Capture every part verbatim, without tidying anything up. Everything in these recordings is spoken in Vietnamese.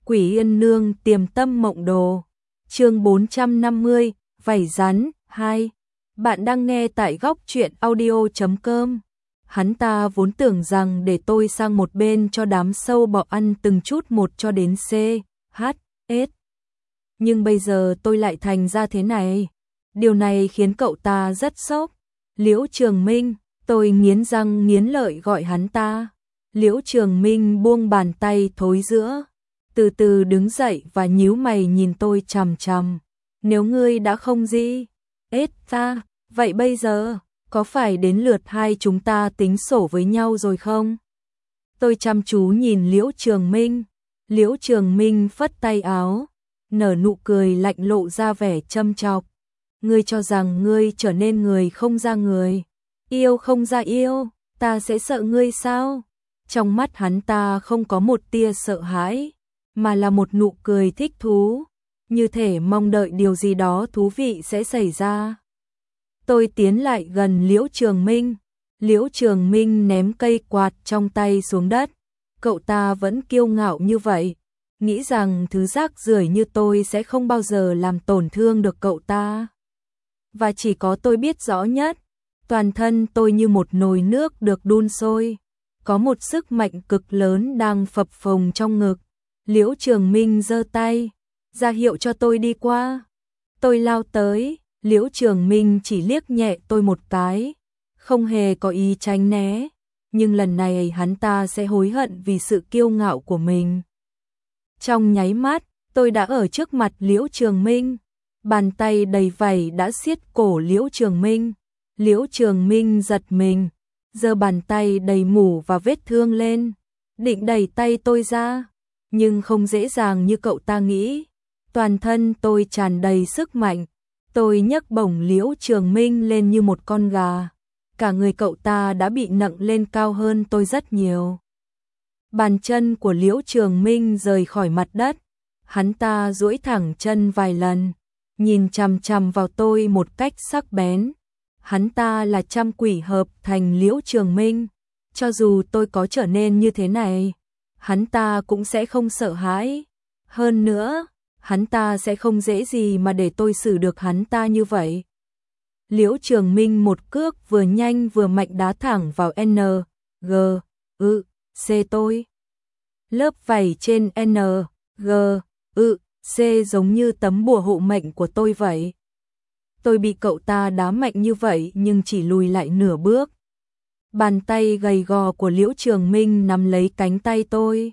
Quỷ Yên Nương Tiềm Tâm Mộng Đồ. Chương bốn trăm năm mươi, Vảy Rắn hai. Bạn đang nghe tại góc truyện audio chấm com. Hắn ta vốn tưởng rằng để tôi sang một bên cho đám sâu bọ ăn từng chút một cho đến C, H, S. Nhưng bây giờ tôi lại thành ra thế này. Điều này khiến cậu ta rất sốc. Liễu Trường Minh, tôi nghiến răng nghiến lợi gọi hắn ta. Liễu Trường Minh buông bàn tay thối giữa, từ từ đứng dậy và nhíu mày nhìn tôi chằm chằm. Nếu ngươi đã không gì, ết ta, vậy bây giờ, có phải đến lượt hai chúng ta tính sổ với nhau rồi không? Tôi chăm chú nhìn Liễu Trường Minh. Liễu Trường Minh phất tay áo, nở nụ cười lạnh lộ ra vẻ châm chọc. Ngươi cho rằng ngươi trở nên người không ra người, yêu không ra yêu, ta sẽ sợ ngươi sao? Trong mắt hắn ta không có một tia sợ hãi, mà là một nụ cười thích thú, như thể mong đợi điều gì đó thú vị sẽ xảy ra. Tôi tiến lại gần Liễu Trường Minh. Liễu Trường Minh ném cây quạt trong tay xuống đất. Cậu ta vẫn kiêu ngạo như vậy, nghĩ rằng thứ rác rưởi như tôi sẽ không bao giờ làm tổn thương được cậu ta. Và chỉ có tôi biết rõ nhất, toàn thân tôi như một nồi nước được đun sôi, có một sức mạnh cực lớn đang phập phồng trong ngực. Liễu Trường Minh giơ tay, ra hiệu cho tôi đi qua. Tôi lao tới, Liễu Trường Minh chỉ liếc nhẹ tôi một cái, không hề có ý tránh né, nhưng lần này hắn ta sẽ hối hận vì sự kiêu ngạo của mình. Trong nháy mắt, tôi đã ở trước mặt Liễu Trường Minh, bàn tay đầy vảy đã siết cổ Liễu Trường Minh. Liễu Trường Minh giật mình, giơ bàn tay đầy mủ và vết thương lên, định đẩy tay tôi ra, nhưng không dễ dàng như cậu ta nghĩ. Toàn thân tôi tràn đầy sức mạnh, tôi nhấc bổng Liễu Trường Minh lên như một con gà. Cả người cậu ta đã bị nâng lên cao hơn tôi rất nhiều. Bàn chân của Liễu Trường Minh rời khỏi mặt đất, hắn ta duỗi thẳng chân vài lần, nhìn chằm chằm vào tôi một cách sắc bén. Hắn ta là trăm quỷ hợp thành Liễu Trường Minh, cho dù tôi có trở nên như thế này, hắn ta cũng sẽ không sợ hãi. Hơn nữa, hắn ta sẽ không dễ gì mà để tôi xử được hắn ta như vậy. Liễu Trường Minh một cước vừa nhanh vừa mạnh đá thẳng vào N, G, ư, C tôi. Lớp vảy trên N, G, ư, C giống như tấm bùa hộ mệnh của tôi vậy. Tôi bị cậu ta đá mạnh như vậy nhưng chỉ lùi lại nửa bước. Bàn tay gầy gò của Liễu Trường Minh nắm lấy cánh tay tôi.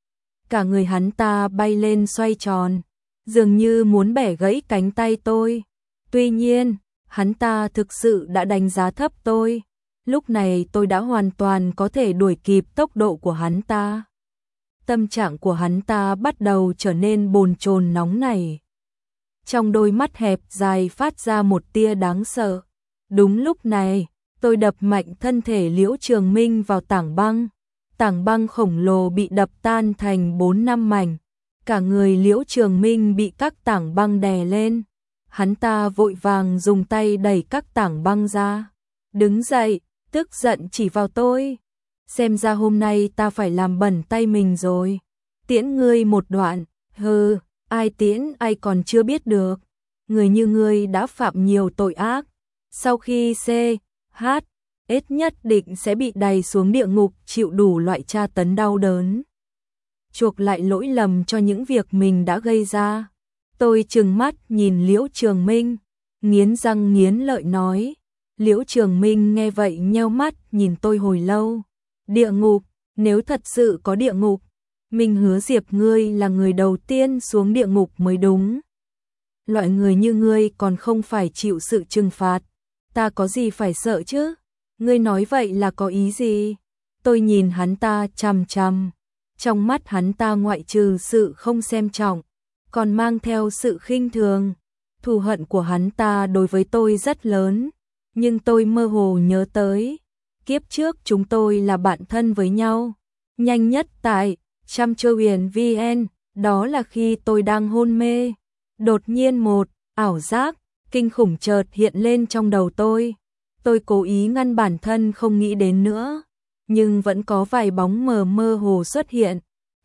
Cả người hắn ta bay lên xoay tròn, dường như muốn bẻ gãy cánh tay tôi. Tuy nhiên, hắn ta thực sự đã đánh giá thấp tôi. Lúc này tôi đã hoàn toàn có thể đuổi kịp tốc độ của hắn ta. Tâm trạng của hắn ta bắt đầu trở nên bồn chồn nóng nảy. Trong đôi mắt hẹp dài phát ra một tia đáng sợ. Đúng lúc này, tôi đập mạnh thân thể Liễu Trường Minh vào tảng băng. Tảng băng khổng lồ bị đập tan thành bốn năm mảnh. Cả người Liễu Trường Minh bị các tảng băng đè lên. Hắn ta vội vàng dùng tay đẩy các tảng băng ra. Đứng dậy, tức giận chỉ vào tôi. Xem ra hôm nay ta phải làm bẩn tay mình rồi. Tiễn ngươi một đoạn, hừ. Ai tiễn ai còn chưa biết được. Người như ngươi đã phạm nhiều tội ác. Sau khi C, H, S nhất định sẽ bị đày xuống địa ngục chịu đủ loại tra tấn đau đớn. Chuộc lại lỗi lầm cho những việc mình đã gây ra. Tôi trừng mắt nhìn Liễu Trường Minh, nghiến răng nghiến lợi nói. Liễu Trường Minh nghe vậy nheo mắt nhìn tôi hồi lâu. Địa ngục, nếu thật sự có địa ngục, mình hứa Diệp ngươi là người đầu tiên xuống địa ngục mới đúng. Loại người như ngươi còn không phải chịu sự trừng phạt, ta có gì phải sợ chứ? Ngươi nói vậy là có ý gì? Tôi nhìn hắn ta chằm chằm, trong mắt hắn ta ngoại trừ sự không xem trọng, còn mang theo sự khinh thường. Thù hận của hắn ta đối với tôi rất lớn, nhưng tôi mơ hồ nhớ tới, kiếp trước chúng tôi là bạn thân với nhau. Nhanh nhất tại Trăm Châu Huyền vê en, đó là khi tôi đang hôn mê. Đột nhiên một ảo giác kinh khủng chợt hiện lên trong đầu tôi. Tôi cố ý ngăn bản thân không nghĩ đến nữa, nhưng vẫn có vài bóng mờ mơ hồ xuất hiện,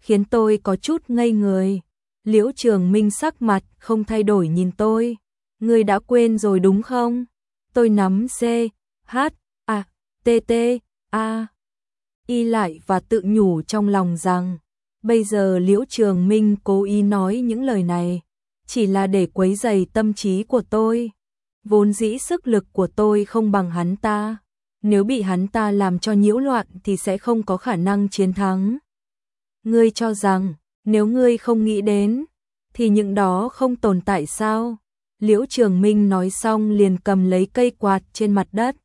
khiến tôi có chút ngây người. Liễu Trường Minh sắc mặt không thay đổi nhìn tôi. Ngươi đã quên rồi đúng không? Tôi nắm C, H, A, T, T, A, Y lại và tự nhủ trong lòng rằng, bây giờ Liễu Trường Minh cố ý nói những lời này, chỉ là để quấy rầy tâm trí của tôi. Vốn dĩ sức lực của tôi không bằng hắn ta, nếu bị hắn ta làm cho nhiễu loạn thì sẽ không có khả năng chiến thắng. Ngươi cho rằng, nếu ngươi không nghĩ đến, thì những đó không tồn tại sao? Liễu Trường Minh nói xong liền cầm lấy cây quạt trên mặt đất.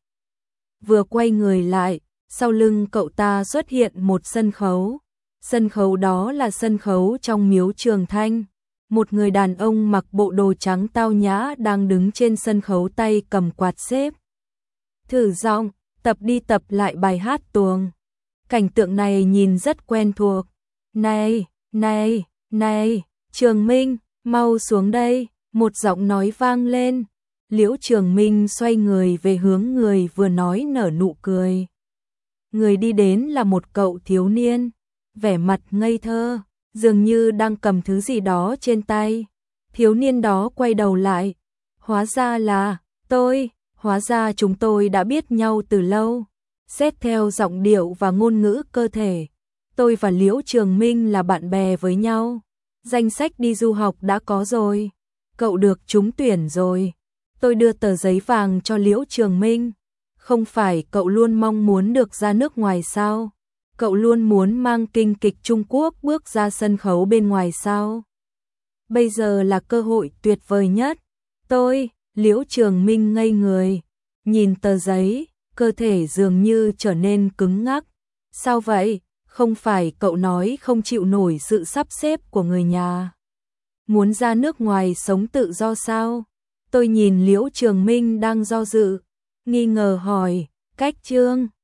Vừa quay người lại, sau lưng cậu ta xuất hiện một sân khấu. Sân khấu đó là sân khấu trong miếu Trường Thanh. Một người đàn ông mặc bộ đồ trắng tao nhã đang đứng trên sân khấu tay cầm quạt xếp. Thử giọng, tập đi tập lại bài hát tuồng. Cảnh tượng này nhìn rất quen thuộc. Này, này, này, Trường Minh, mau xuống đây, một giọng nói vang lên. Liễu Trường Minh xoay người về hướng người vừa nói nở nụ cười. Người đi đến là một cậu thiếu niên, vẻ mặt ngây thơ, dường như đang cầm thứ gì đó trên tay. Thiếu niên đó quay đầu lại, hóa ra là tôi, hóa ra chúng tôi đã biết nhau từ lâu. Xét theo giọng điệu và ngôn ngữ cơ thể, tôi và Liễu Trường Minh là bạn bè với nhau. Danh sách đi du học đã có rồi, cậu được trúng tuyển rồi. Tôi đưa tờ giấy vàng cho Liễu Trường Minh. Không phải cậu luôn mong muốn được ra nước ngoài sao? Cậu luôn muốn mang kinh kịch Trung Quốc bước ra sân khấu bên ngoài sao? Bây giờ là cơ hội tuyệt vời nhất. Tôi, Liễu Trường Minh ngây người, nhìn tờ giấy, cơ thể dường như trở nên cứng ngắc. Sao vậy? Không phải cậu nói không chịu nổi sự sắp xếp của người nhà, muốn ra nước ngoài sống tự do sao? Tôi nhìn Liễu Trường Minh đang do dự, nghi ngờ hỏi, cách chương